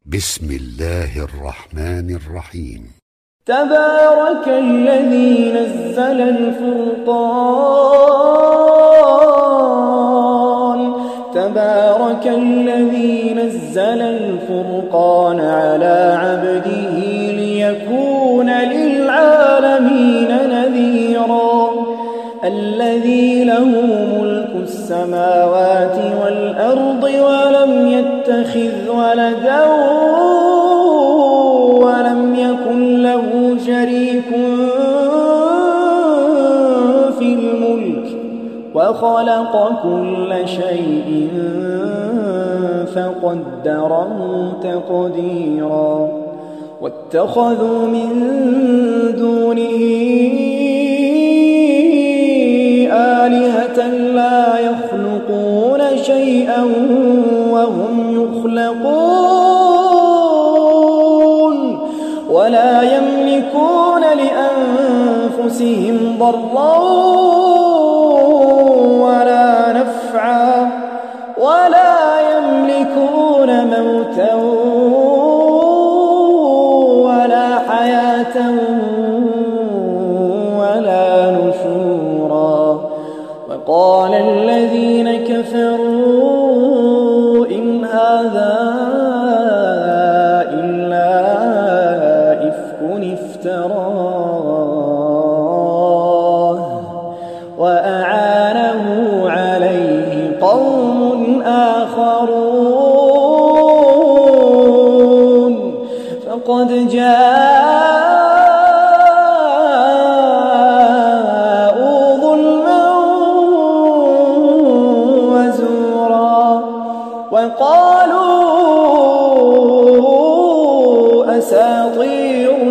بسم الله الرحمن الرحيم. تبارك الذي نزل الفرقان تبارك الذي نزل الفرقان على عبده ليكون للعالمين نذيرا الذي له ملك السماوات والأرض ولم يتخذ ولدا ولم يكن له شريك في الملك وخلق كل شيء فقدره تقديرا واتخذوا من دونه آلهة لا يخلقون شيئا وهم يخلقون ولا يملكون لأنفسهم ضرا ولا نفعا ولا يملكون موتا ولا حياة ولا نشورا وقال الذين كفروا إن هذا إلا إفك افتراه وأعانه عليه قوم آخرون فقد جاءوا ظلما وزورا وقالوا أساطير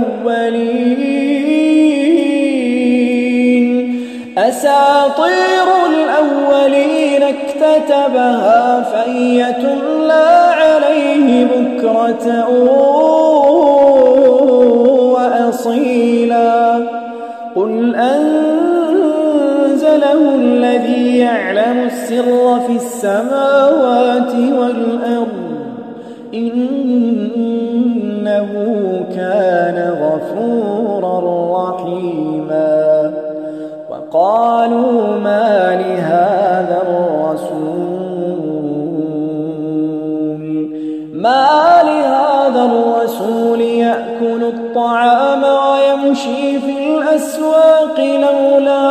الأولين اكتتبها فهي تملى عليه بكرة وأصيلا قل أنزله الذي يعلم السر في السماوات والأرض إنه كان غفورا رحيما وقالوا ما لهذا الرسول يأكل الطعام ويمشي في الأسواق لولا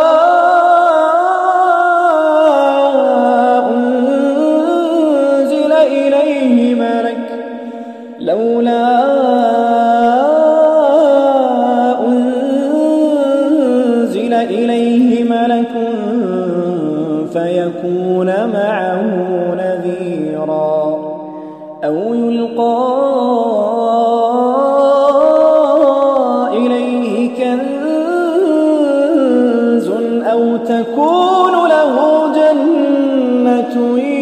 أنزل إليه ملك فيكون معه نذيرا أو يلقى إليه كنز أو تكون له جنة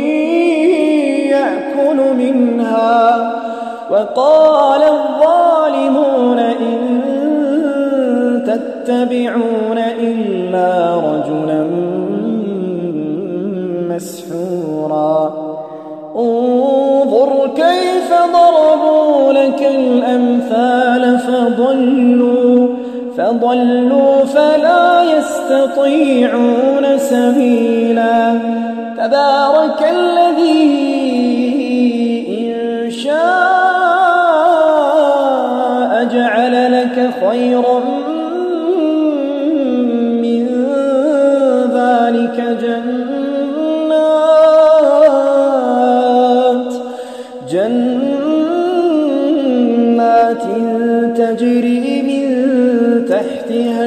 يأكل منها وقال الظالمون إن تتبعون إلا رجلا مسحورا انظر كيف ضربوا لك الأمثال فضلوا فلا يستطيعون سبيلا تبارك الذي إن شاء جعل لك خيرا من ذلك جنات تجري من تحتها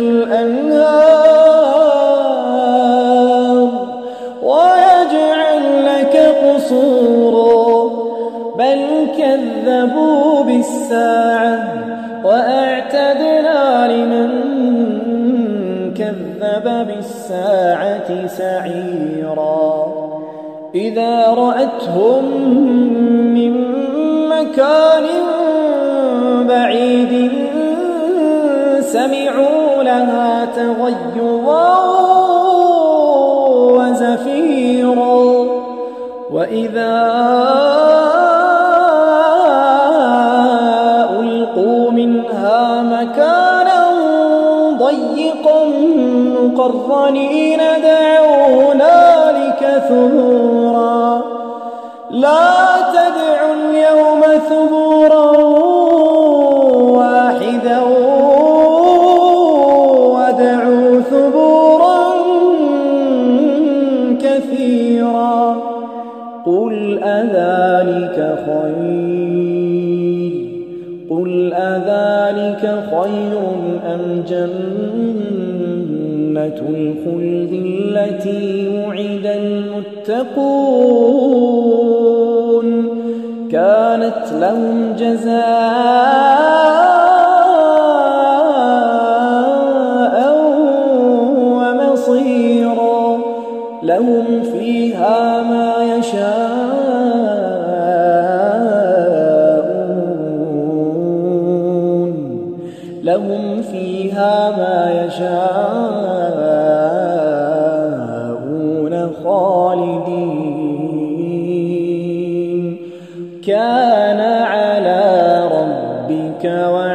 الأنهار ويجعل لك قصورا بل كذبوا بالساعة وأعتدنا لمن كذب بالساعة سعيرا إذا رأتهم من مكان بعيد سمعوا لها تغيظا وزفيرا وإذا المقرنين دعوا هنالك ثبورا لا تدعوا اليوم ثبورا واحدا وادعوا ثبورا كثيرا قل أذلك خير أم جنة الخلد التي وعد المتقون كانت لهم جزاء ومصيرا لهم فيها ما يشاءون خالدين كان على ربك